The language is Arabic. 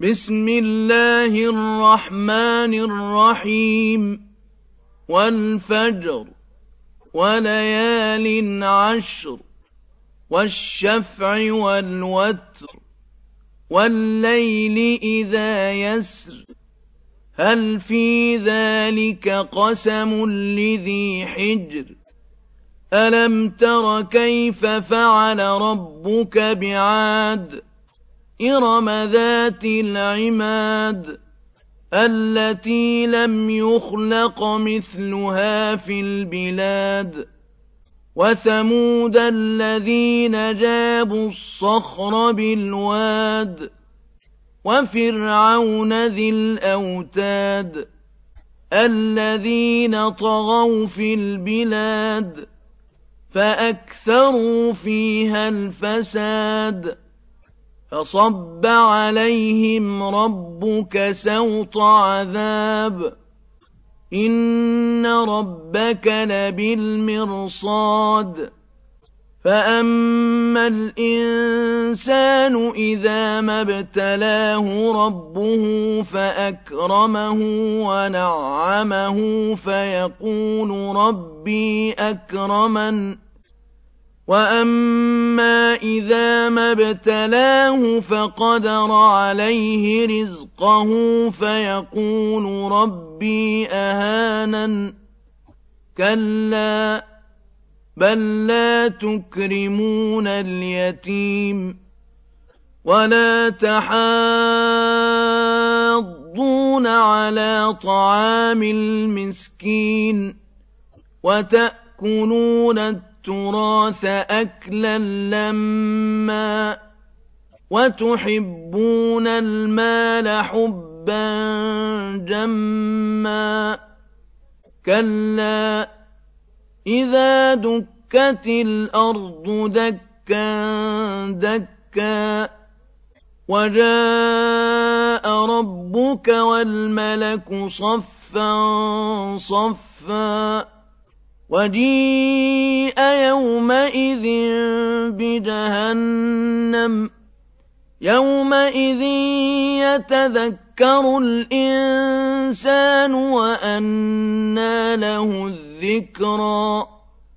بسم الله الرحمن الرحيم والفجر وليال عشر والشفع والوتر والليل إذا يسر هل في ذلك قسم لذي حجر ألم تر كيف فعل ربك بعاد إرم ذات العماد التي لم يخلق مثلها في البلاد وثمود الذين جابوا الصخر بالواد وفرعون ذي الأوتاد الذين طغوا في البلاد فأكثروا فيها الفساد فصب عليهم ربك سوط عذاب إن ربك لبالمرصاد فأما الإنسان إذا ما ابتلاه ربه فأكرمه ونعمه فيقول ربي أكرمن وأما إذا ما ابتلاه فقدر عليه رزقه فيقول ربي أهانن كلا بل لا تكرمون اليتيم ولا تحاضون على طعام المسكين وتأكلون التراث أكلا لما وتحبون المال حبا جما كلا إذا دكت الأرض دكا دكا وجاء ربك والملك صفا صفا وجيء يومئذ بجهنم يومئذ يتذكر الإنسان وأنى له الذكرى